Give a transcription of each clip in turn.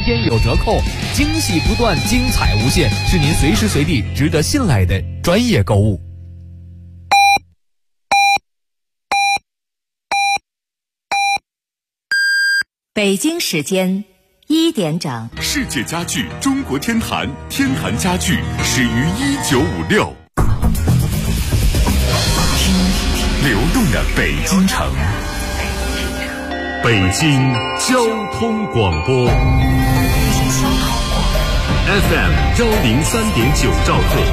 天有折扣，惊喜不断，精彩无限，是您随时随地值得信赖的专业购物。 北京时间1点整， 世界家具中国天坛，天坛家具始于1956。流动的北京城，北京交通广播 FM 103.9兆赫，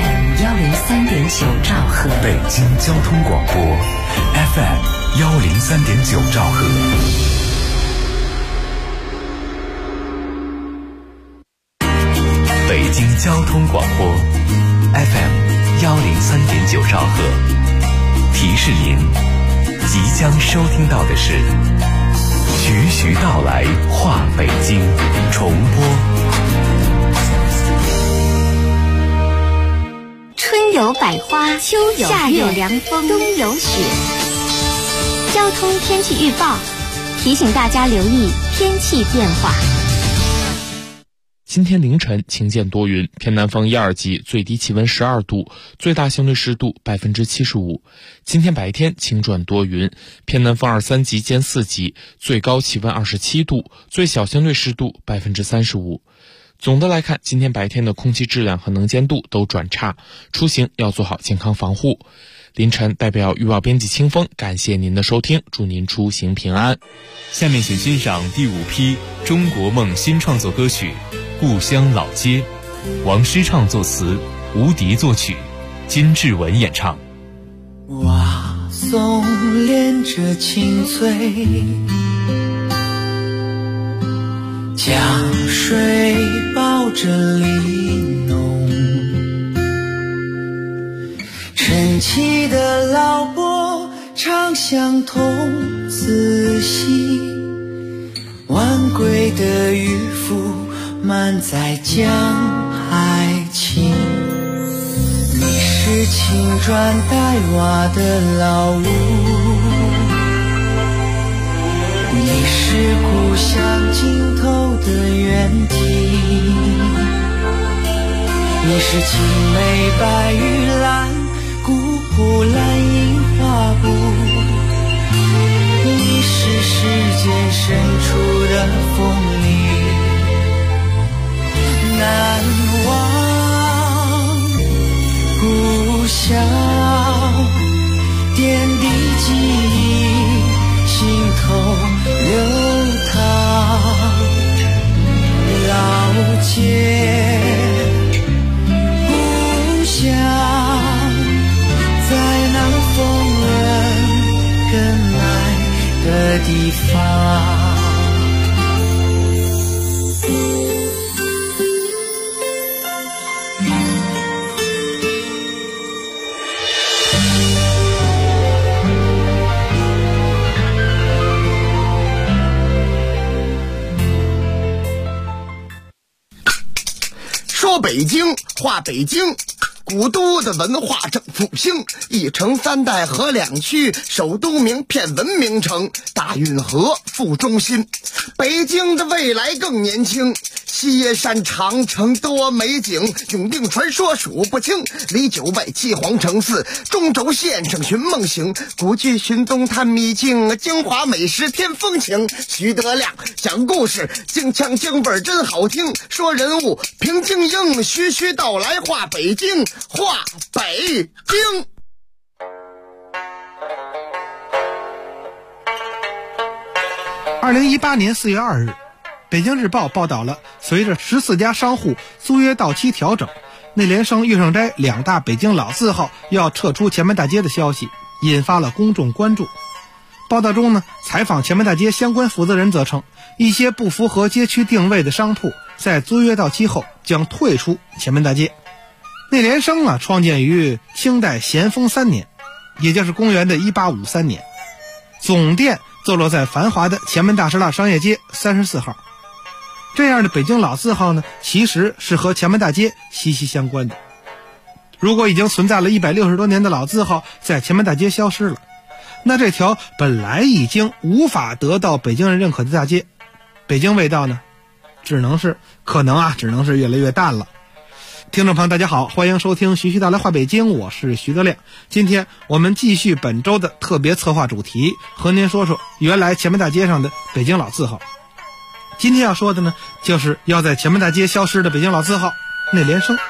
103.9兆赫， 北京交通广播 FM 103.9兆赫。北京交通广播 FM 103.9兆赫，提示您即将收听到的是徐徐道来话北京重播。 春有百花，秋有夏有凉风，冬有雪。交通天气预报提醒大家留意天气变化。 今天凌晨晴间多云，偏南风1、2级，最低气温12度，最大相对湿度75%。今天白天晴转多云，偏南风2、3级兼4级，最高气温27度，最小相对湿度35%。总的来看，今天白天的空气质量和能见度都转差，出行要做好健康防护。凌晨代表预报编辑清风，感谢您的收听，祝您出行平安。 下面请欣赏第5批中国梦新创作歌曲《故乡老街》，王诗畅作词，吴迪作曲，金志文演唱。 瓦松连着青翠，江水抱着梨浓，晨起的老伯唱相童，仔细晚归的渔夫满载江海情。你是青砖黛瓦的老屋，你是故乡尽头的原地，你是青梅白玉兰，古朴蓝印花布，你是世间深处的风铃，难忘故乡点滴记忆，心头流淌。老街故乡，在那风人跟来的地方。 说北京话北京，古都的文化正复兴，一城三代河两区，首都名片文明城，大运河副中心。北京的未来更年轻，西山长城多美景，永定传说数不清，离九外七皇城寺，中轴线上寻梦行，古剧寻踪探秘境，京华美食添风情。徐德亮讲故事，京腔京味真好听，说人物平京英，徐徐道来话北京，话北京。 2018年4月2日，北京日报报道了随着14家商户租约到期调整，内联升、月盛斋两大北京老字号要撤出前门大街的消息，引发了公众关注。报道中呢，采访前门大街相关负责人则称，一些不符合街区定位的商铺在租约到期后将退出前门大街。内联升创建于清代咸丰3年，也就是公元的1853年，总店坐落在繁华的前门大石蜡商业街34号。这样的北京老字号呢，其实是和前门大街息息相关的。如果已经存在了160多年的老字号在前门大街消失了，那这条本来已经无法得到北京人认可的大街，北京味道呢， 可能只能是越来越淡了。听众朋友大家好，欢迎收听徐徐道来话北京，我是徐德亮。今天我们继续本周的特别策划主题，和您说说原来前门大街上的北京老字号。今天要说的呢，就是要在前门大街消失的北京老字号内联升。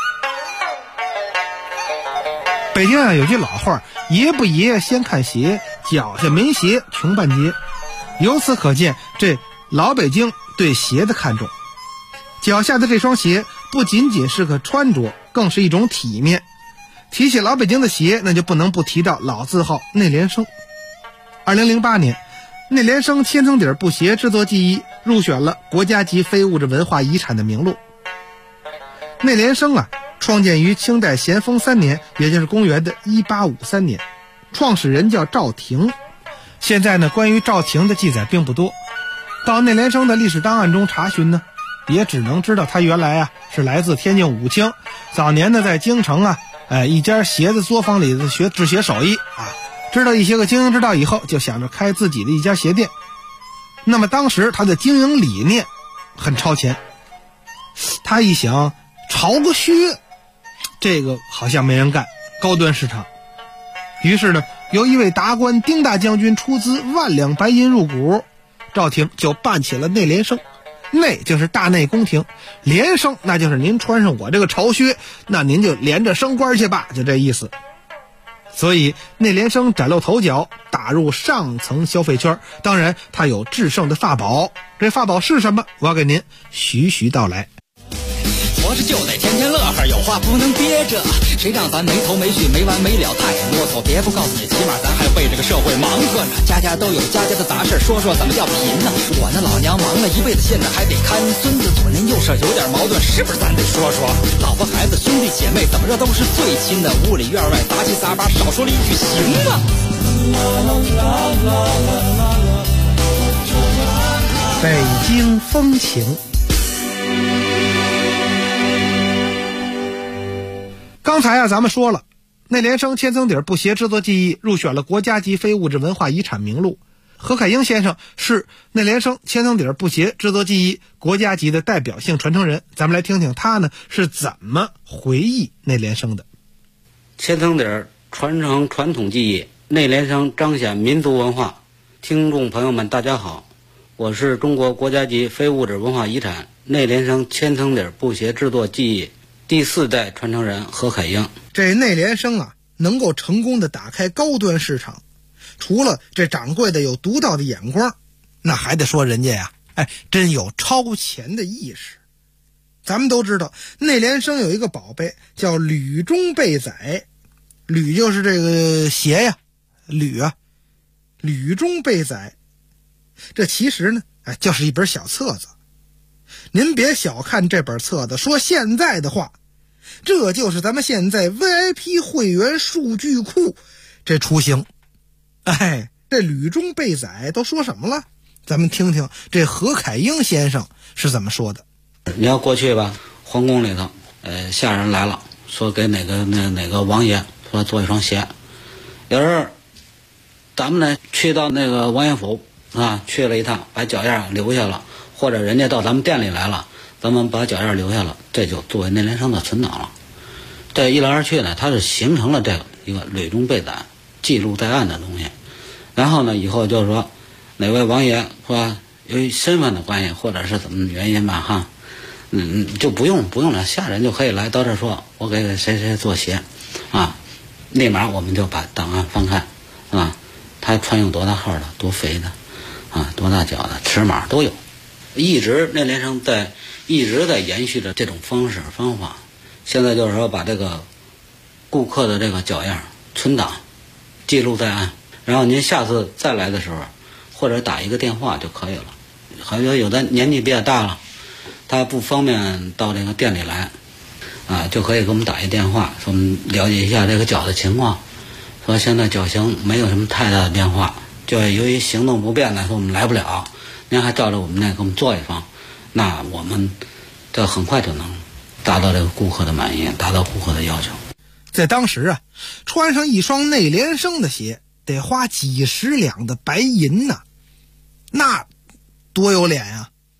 北京有句老话，爷不爷先看鞋，脚下没鞋穷半截。由此可见，这老北京对鞋的看重。脚下的这双鞋不仅仅是个穿着，更是一种体面。提起老北京的鞋，那就不能不提到老字号内联升。2008年，内联升千层底布鞋制作技艺入选了国家级非物质文化遗产的名录。内联升创建于清代咸丰3年，也就是公元的1853年，创始人叫赵廷。现在呢，关于赵廷的记载并不多，到内联升的历史档案中查询呢，也只能知道他原来是来自天津武清，早年呢在京城一家鞋子作坊里学制鞋手艺知道一些个经营之道以后，就想着开自己的一家鞋店。那么当时他的经营理念很超前，他一想潮个靴，这个好像没人干，高端市场。于是呢，由一位达官丁大将军出资万两白银入股，赵廷就办起了内联升。内就是大内宫廷，连升那就是您穿上我这个潮靴，那您就连着升官去吧，就这意思。所以内联升崭露头角，打入上层消费圈。当然它有制胜的法宝，这法宝是什么，我要给您徐徐道来。 活着就得天天乐呵，有话不能憋着，谁让咱没头没绪没完没了太啰嗦。别不告诉你，起码咱还为这个社会忙活着，家家都有家家的杂事，说说怎么叫贫呢？我那老娘忙了一辈子，现在还得看孙子，左邻右舍有点矛盾，是不是咱得说说？老婆孩子兄弟姐妹怎么着都是最亲的，屋里院外杂七杂八，少说了一句行吗？ 北京风情。刚才咱们说了，内联升千层底布鞋制作技艺入选了国家级非物质文化遗产名录。何凯英先生是内联升千层底布鞋制作技艺国家级的代表性传承人，咱们来听听他呢是怎么回忆内联升的。 千层底传承传统技艺，内联升彰显民族文化。听众朋友们大家好，我是中国国家级非物质文化遗产内联升千层底布鞋制作技艺第4代传承人何凯英。 这内联升能够成功的打开高端市场，除了这掌柜的有独到的眼光，那还得说人家真有超前的意识。咱们都知道内联升有一个宝贝叫履中备载，履就是这个鞋履中备载，这其实呢就是一本小册子。您别小看这本册子，说现在的话，这就是咱们现在 VIP 会员数据库这雏形。这履中备载都说什么了？咱们听听这何凯英先生是怎么说的。 你要过去吧，皇宫里头下人来了，说给哪个王爷说做一双鞋。有时候咱们呢去到那个王爷府去了一趟，把脚印留下了，或者人家到咱们店里来了，咱们把脚印留下了，这就作为内联升的存档了。这一来二去呢，它是形成了这个一个履中备载记录在案的东西。然后呢，以后就是说哪位王爷说由于身份的关系或者是怎么原因吧就不用了，下人就可以来到这说我给谁谁做鞋立马我们就把档案翻开他穿用多大号的，多肥的多大脚的，尺码都有。内联升一直在延续着这种方式方法。现在就是说把这个顾客的这个脚样存档记录在案，然后您下次再来的时候或者打一个电话就可以了。好像有的年纪比较大了，他不方便到这个店里来就可以给我们打一电话，说我们了解一下这个脚的情况，说现在脚型没有什么太大的变化，就由于行动不便呢，说我们来不了，您还照着我们那给我们做一双，那我们这很快就能达到这个顾客的满意，达到顾客的要求。 在当时穿上一双内联升的鞋得花几十两的白银那多有脸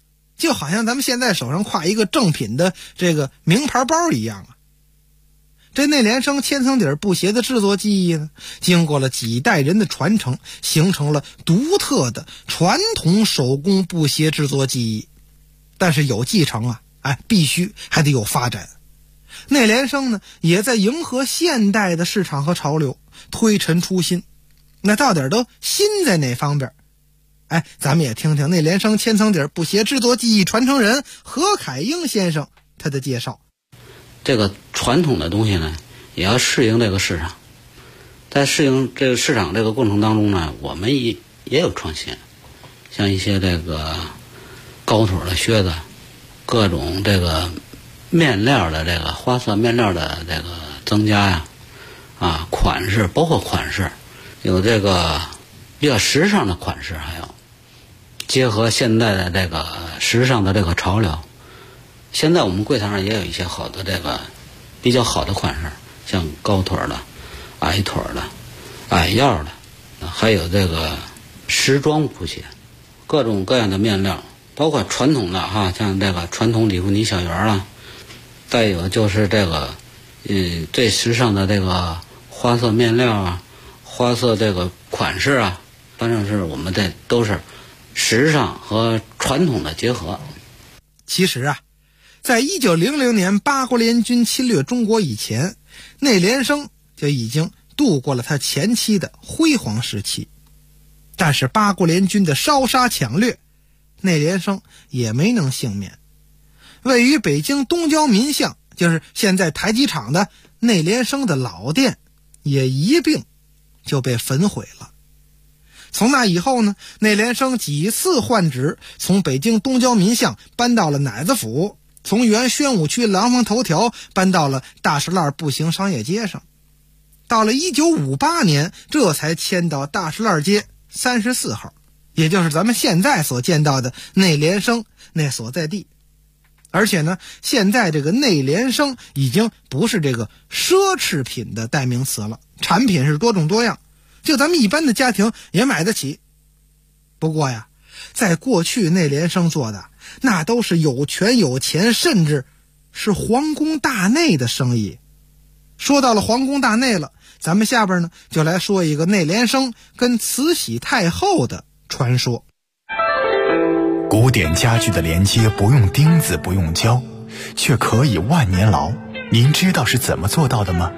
就好像咱们现在手上挎一个正品的这个名牌包一样啊。这内联升千层底布鞋的制作技艺呢，经过了几代人的传承，形成了独特的传统手工布鞋制作技艺。但是有继承啊，必须还得有发展。内联升呢，也在迎合现代的市场和潮流，推陈出新。那到底都新在哪方面？咱们也听听内联升千层底布鞋制作技艺传承人何凯英先生他的介绍。 这个传统的东西呢，也要适应这个市场。在适应这个市场这个过程当中呢，我们也有创新，像一些这个高腿的靴子，各种这个面料的这个花色面料的这个增加呀，款式包括款式，有这个比较时尚的款式，还有结合现代的这个时尚的这个潮流。现在我们柜台上也有一些好的这个比较好的款式，像高腿的、矮腿的、矮腰的，还有这个时装布鞋，各种各样的面料，包括传统的像这个传统里弗尼小圆啦，再有就是这个最时尚的这个花色面料花色这个款式反正是我们这都是时尚和传统的结合。 其实在1900年八国联军侵略中国以前，内联升就已经度过了他前期的辉煌时期。但是八国联军的烧杀抢掠，内联升也没能幸免。位于北京东郊民巷，就是现在台机厂的内联升的老店，也一并就被焚毁了。从那以后呢，内联升几次换址，从北京东郊民巷搬到了乃子府，从原宣武区廊坊头条搬到了大石栏步行商业街上。到了1958年，这才迁到大石栏街34号，也就是咱们现在所见到的内联升那所在地。而且呢，现在这个内联升已经不是这个奢侈品的代名词了，产品是多种多样，就咱们一般的家庭也买得起。不过呀，在过去内联升做的那都是有权有钱，甚至是皇宫大内的生意。说到了皇宫大内了，咱们下边呢就来说一个内联升跟慈禧太后的传说。 古典家具的连接不用钉子不用胶，却可以万年牢，您知道是怎么做到的吗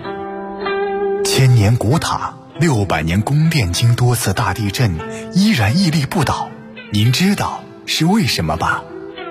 ？1000年古塔，600年宫殿经多次大地震依然屹立不倒，您知道是为什么吧？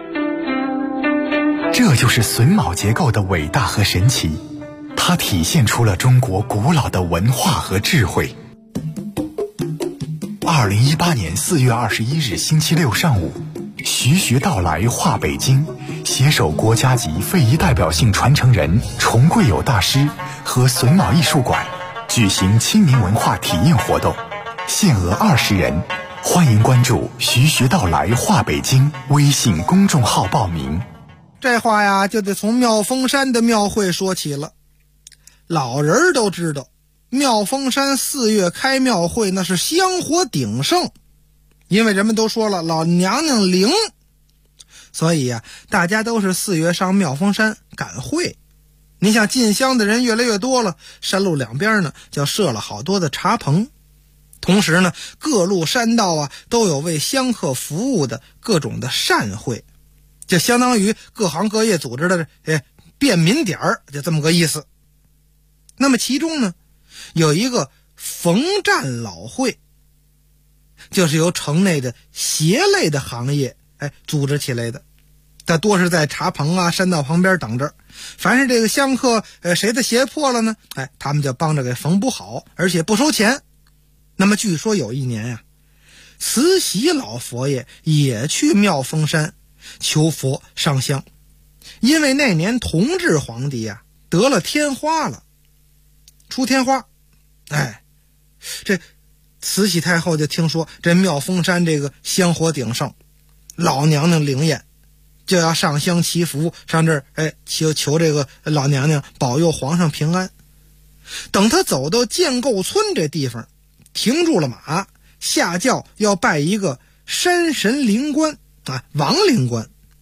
这就是榫卯结构的伟大和神奇，它体现出了中国古老的文化和智慧。2018年4月21日星期六上午，徐徐到来画北京，携手国家级非遗代表性传承人崇贵友大师和榫卯艺术馆举行亲民文化体验活动，限额20人，欢迎关注徐徐到来画北京微信公众号报名。 这话呀就得从妙峰山的庙会说起了。老人都知道，妙峰山4月开庙会那是香火鼎盛，因为人们都说了老娘娘灵，所以大家都是4月上妙峰山赶会。你想进香的人越来越多了，山路两边呢就设了好多的茶棚，同时呢各路山道都有为香客服务的各种的善会，就相当于各行各业组织的便民点儿，就这么个意思。那么其中呢有一个缝站老会，就是由城内的鞋类的行业组织起来的，它多是在茶棚山道旁边等着，凡是这个香客谁的鞋破了呢，他们就帮着给缝补好，而且不收钱。那么据说有一年慈禧老佛爷也去妙峰山求佛上香，因为那年同治皇帝得了天花了，出天花，这慈禧太后就听说这妙峰山这个香火鼎盛，老娘娘灵验，就要上香祈福，上这儿求这个老娘娘保佑皇上平安。等他走到建构村这地方，停住了马，下轿要拜一个山神灵官王灵官。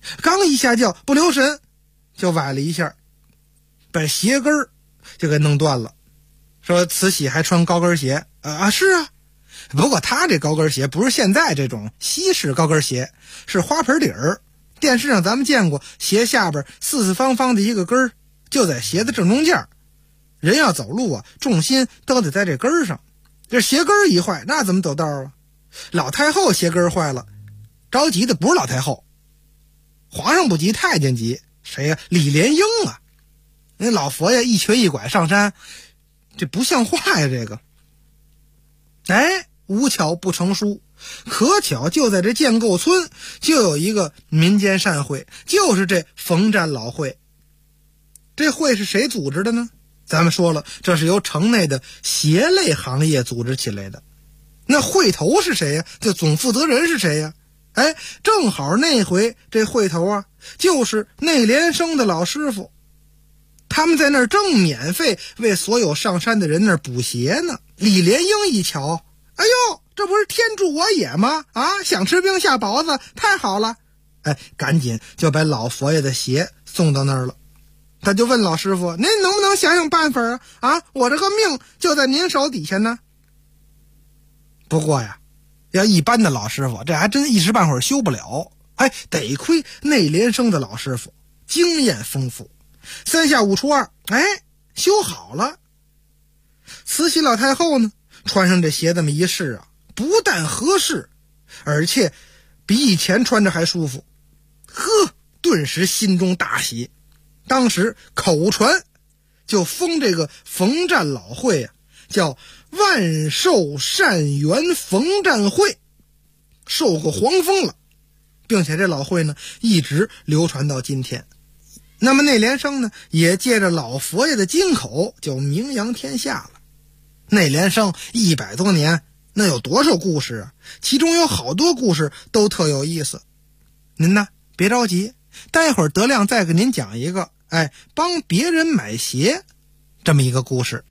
刚一下轿不留神就崴了一下，把鞋跟就给弄断了。说慈禧还穿高跟鞋是啊，不过他这高跟鞋不是现在这种西式高跟鞋，是花盆底儿。电视上咱们见过，鞋下边四四方方的一个根儿，就在鞋的正中间。人要走路啊，重心都得在这根儿上。这鞋跟儿一坏，那怎么走道啊？老太后鞋跟儿坏了，着急的不是老太后，皇上不急，太监急。谁呀？李莲英啊！那老佛爷一瘸一拐上山，这不像话呀！这个，无巧不成书，可巧就在这建构村就有一个民间善会，就是这冯占老会。这会是谁组织的呢？咱们说了，这是由城内的鞋类行业组织起来的。那会头是谁呀？这总负责人是谁呀？正好那回这会头啊，就是内联升的老师傅，他们在那儿正免费为所有上山的人那儿补鞋呢。李莲英一瞧，哎呦，这不是天助我也吗？想吃冰下雹子，太好了！赶紧就把老佛爷的鞋送到那儿了。他就问老师傅，您能不能想想办法啊？我这个命就在您手底下呢。不过呀，要一般的老师傅，这还真一时半会儿修不了。得亏内联升的老师傅经验丰富，三下五除二，修好了。慈禧老太后呢，穿上这鞋这么一试啊，不但合适，而且比以前穿着还舒服。顿时心中大喜。当时口传就封这个冯占老会啊，叫万寿善缘冯占会，受过皇封了，并且这老会呢一直流传到今天。那么内联升呢，也借着老佛爷的金口就名扬天下了。内联升100多年，那有多少故事啊？其中有好多故事都特有意思。您呢别着急，待会儿德亮再给您讲一个帮别人买鞋这么一个故事。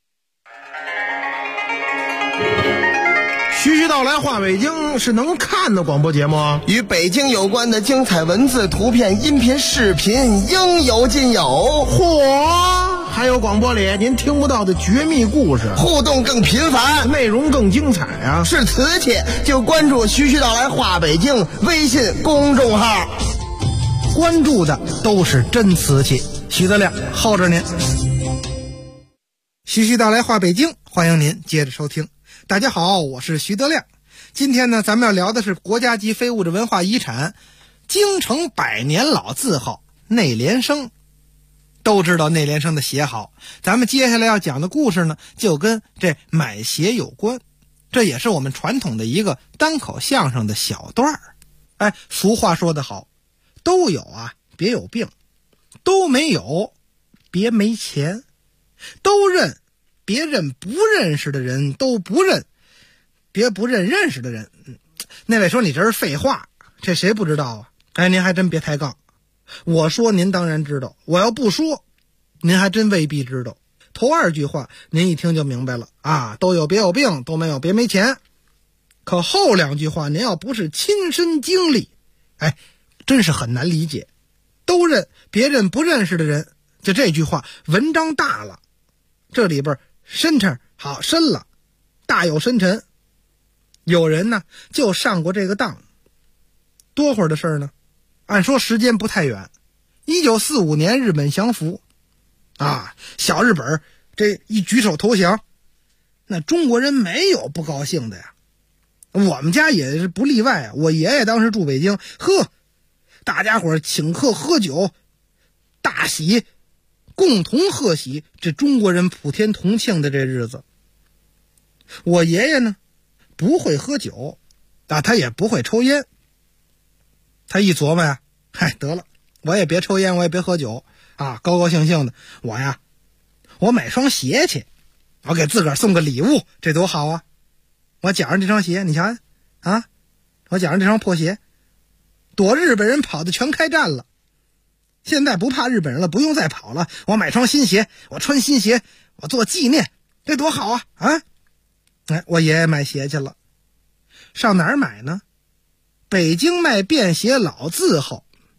徐徐道来话北京是能看的广播节目， 与北京有关的精彩文字、图片、音频、视频应有尽有。 嚯！还有广播里您听不到的绝密故事， 互动更频繁， 内容更精彩啊！ 是瓷器就关注徐徐道来话北京微信公众号， 关注的都是真瓷器。徐德亮候着您。徐徐道来话北京，欢迎您接着收听。大家好，我是徐德亮。今天呢，咱们要聊的是国家级非物质文化遗产京城百年老字号内联升。都知道内联升的鞋好，咱们接下来要讲的故事呢，就跟这买鞋有关。这也是我们传统的一个单口相声的小段儿。俗话说得好，都有啊别有病，都没有别没钱，都认别认不认识的人都不认，别不认认识的人。那位说你这是废话，这谁不知道啊？您还真别抬杠。我说您当然知道，我要不说您还真未必知道。头2句话您一听就明白了啊，都有别有病，都没有别没钱。可后2句话您要不是亲身经历，真是很难理解。都认别认不认识的人，就这句话文章大了，这里边深沉好深了，大有深沉。有人呢就上过这个当。多会儿的事儿呢？按说时间不太远，1945年日本降服小日本这一举手投降，那中国人没有不高兴的呀。我们家也是不例外啊。我爷爷当时住北京，大家伙请客喝酒大喜，共同贺喜这中国人普天同庆的这日子。我爷爷呢不会喝酒他也不会抽烟。他一琢磨呀，得了，我也别抽烟，我也别喝酒高高兴兴的。我买双鞋去，我给自个儿送个礼物，这多好啊！我捡上这双鞋，你瞧我捡上这双破鞋，躲日本人跑的全开战了。现在不怕日本人了，不用再跑了。我买双新鞋，我穿新鞋，我做纪念，这多好啊！我爷爷买鞋去了。上哪儿买呢？北京卖便鞋老字号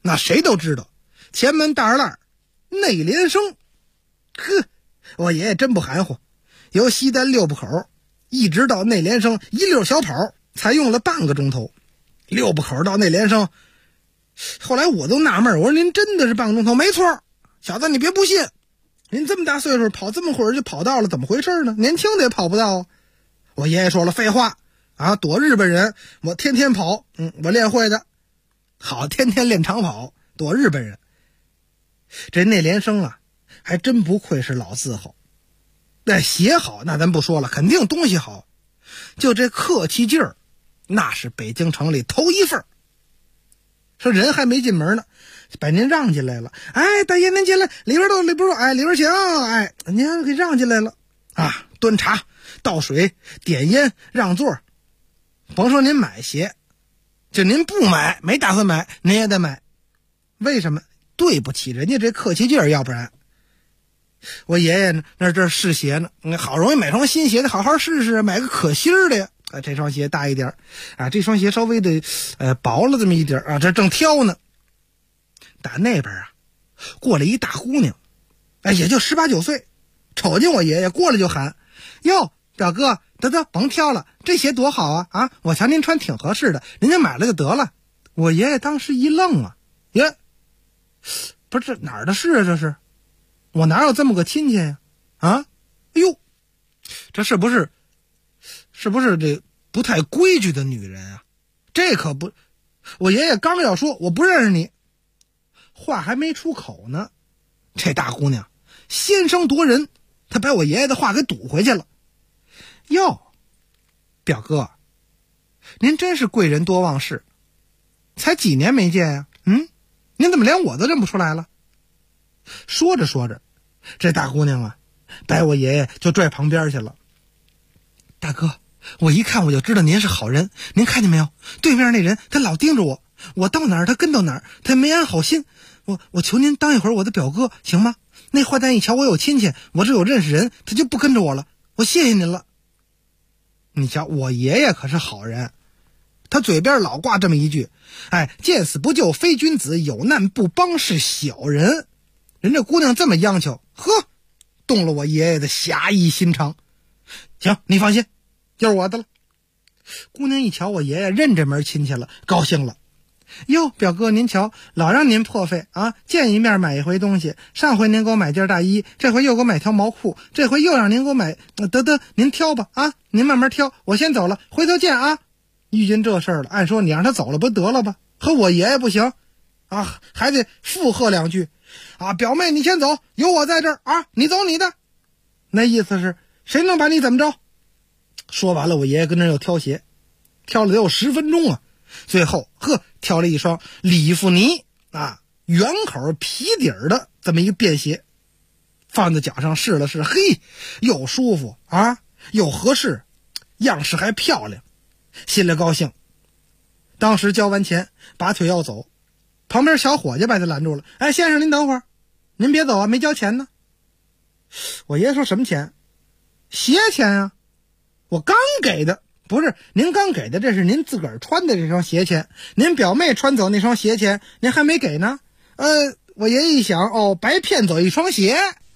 那谁都知道，前门大栅栏内联升。呵，我爷爷真不含糊，由西单六部口一直到内联升一溜小跑，才用了半个钟头。六部口到内联升，后来我都纳闷，我说您真的是半个钟头？没错，小子你别不信，您这么大岁数跑这么会儿就跑到了，怎么回事呢？年轻的也跑不到啊。我爷爷说了，废话啊，躲日本人我天天跑，我练会的。好，天天练长跑躲日本人。这内联升啊还真不愧是老字号，那鞋好那咱不说了，肯定东西好，就这客气劲儿那是北京城里头一份。说人还没进门呢，把您让进来了。哎，大爷您进来，里边都哎，里边请。哎，您给让进来了啊！端茶倒水点烟让座，甭说您买鞋，就您不买没打算买您也得买。为什么？对不起人家这客气劲儿，要不然我爷爷呢那这试鞋呢，好容易买双新鞋，得好好试试，买个可心儿的呀。这双鞋大一点啊，这双鞋稍微的薄了这么一点啊，这正挑呢。打那边啊过来一大姑娘，也就18、19岁，瞅见我爷爷过来就喊：哟，表哥，得甭挑了，这鞋多好啊！我瞧您穿挺合适的，您就买了就得了。我爷爷当时一愣啊，耶，不是这哪儿的事啊？这是我哪有这么个亲戚呀？啊，哎呦，这是不是这不太规矩的女人啊？这可不，我爷爷刚要说我不认识你，话还没出口呢，这大姑娘先声夺人，她把我爷爷的话给堵回去了。哟，表哥，您真是贵人多忘事，才几年没见呀？您怎么连我都认不出来了？说着说着，这大姑娘啊把我爷爷就拽旁边去了。大哥，我一看我就知道您是好人，您看见没有？对面那人他老盯着我，我到哪儿他跟到哪儿，他没安好心。我求您当一会儿我的表哥行吗？那坏蛋一瞧我有亲戚，我这有认识人，他就不跟着我了。我谢谢您了。你瞧我爷爷可是好人，他嘴边老挂这么一句，见死不救非君子，有难不帮是小人。人这姑娘这么央求，呵，动了我爷爷的侠义心肠。行，你放心，就是我的了。姑娘一瞧我爷爷认这门亲戚了，高兴了。哟，表哥您瞧，老让您破费啊，见一面买一回东西。上回您给我买件大衣，这回又给我买条毛裤，这回又让您给我买，得您挑吧啊，您慢慢挑，我先走了，回头见啊。遇见这事儿了，按说你让他走了不得了吧？可我爷爷不行啊，还得附和两句啊，表妹你先走，有我在这儿啊，你走你的。那意思是谁能把你怎么着？说完了，我爷爷跟那又挑鞋，挑了得有10分钟啊。最后挑了一双里弗尼啊圆口皮底儿的这么一个便鞋，放在脚上试了试，嘿，又舒服啊，又合适，样式还漂亮，心里高兴。当时交完钱拔腿要走，旁边小伙计把他拦住了。先生您等会儿，您别走啊，没交钱呢。我爷爷说什么钱？鞋钱啊，我刚给的。不是您刚给的，这是您自个儿穿的这双鞋钱，您表妹穿走那双鞋钱您还没给呢。我爷爷一想，白骗走一双鞋。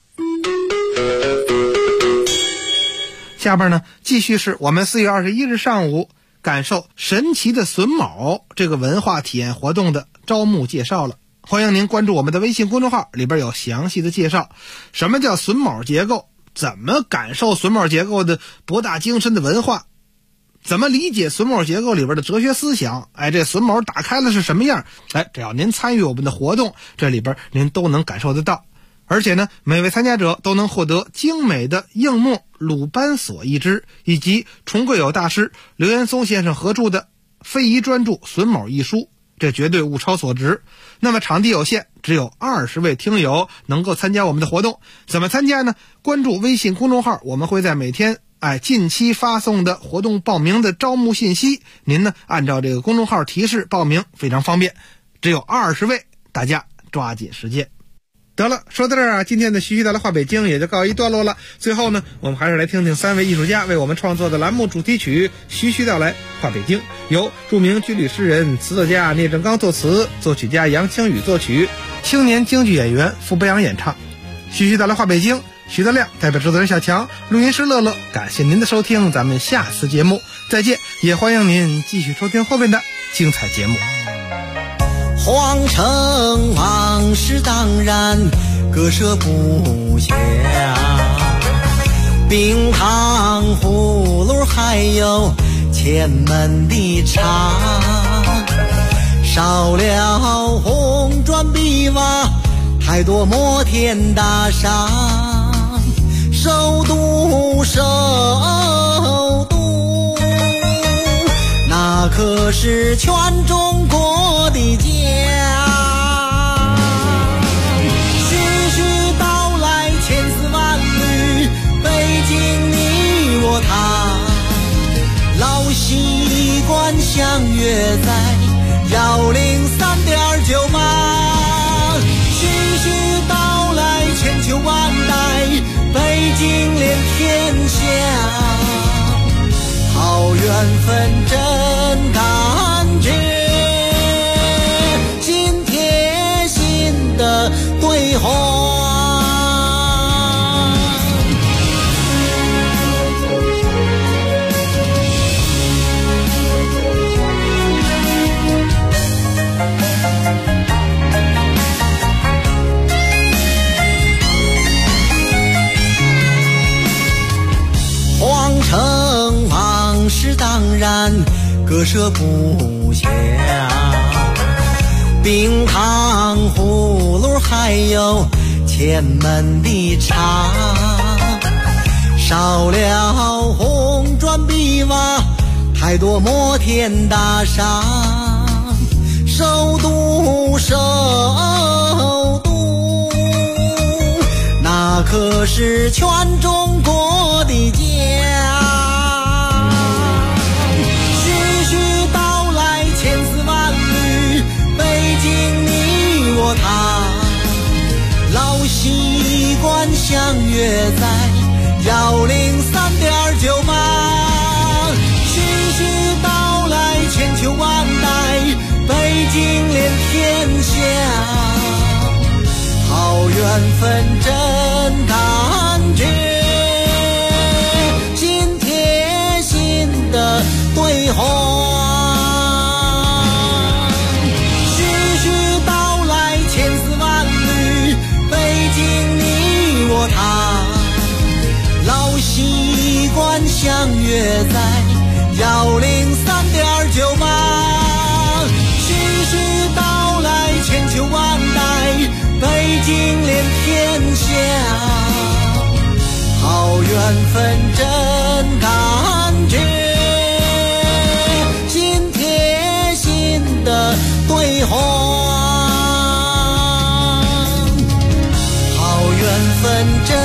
下边呢继续是我们4月21日上午感受神奇的榫卯这个文化体验活动的招募介绍了。欢迎您关注我们的微信公众号，里边有详细的介绍，什么叫榫卯结构，怎么感受榫卯结构的博大精深的文化，怎么理解榫卯结构里边的哲学思想，这榫卯打开了是什么样，只要您参与我们的活动，这里边您都能感受得到。而且呢，每位参加者都能获得精美的硬木鲁班锁一只，以及崇贵友大师刘延松先生合著的非遗专著《榫卯》一书，这绝对物超所值。那么场地有限，只有20位听友能够参加我们的活动。怎么参加呢？关注微信公众号，我们会在每天近期发送的活动报名的招募信息，您呢按照这个公众号提示报名，非常方便。只有20位，大家抓紧时间。 得了，说到这儿啊，今天的徐徐道来话北京也就告一段落了。最后呢，我们还是来听听3位艺术家为我们创作的栏目主题曲《徐徐道来话北京》，由著名军旅诗人、词作家聂正刚作词，作曲家杨清宇作曲，青年京剧演员傅北阳演唱。徐徐道来话北京，徐德亮代表制作人小强，录音师乐乐，感谢您的收听，咱们下次节目再见，也欢迎您继续收听后面的精彩节目。 皇城往事当然割舍不下，冰糖葫芦还有前门的茶，少了红砖碧瓦，太多摩天大厦，首都那可是全中国的家。徐徐道来千丝万缕，北京你我他，老习惯相约在103.9吧。徐徐道来千秋万代，北京连天下，好缘分真感觉，心贴心的对话。皇城往事当然割舍不下，冰糖葫芦还有前门的茶，少了红砖碧瓦，太多摩天大厦，首都那可是全中国的家。徐徐道来千丝万缕，北京你我他，老习惯相约在103.9吧。徐徐道来千秋万代，北京连天下，好缘分真感觉，心贴心的对话。徐徐道来千丝万缕，北京你我他，老习惯相约在103.9吧。徐徐道来千秋万代，北京连天下，好缘分真感觉，心贴心的对话。好缘分真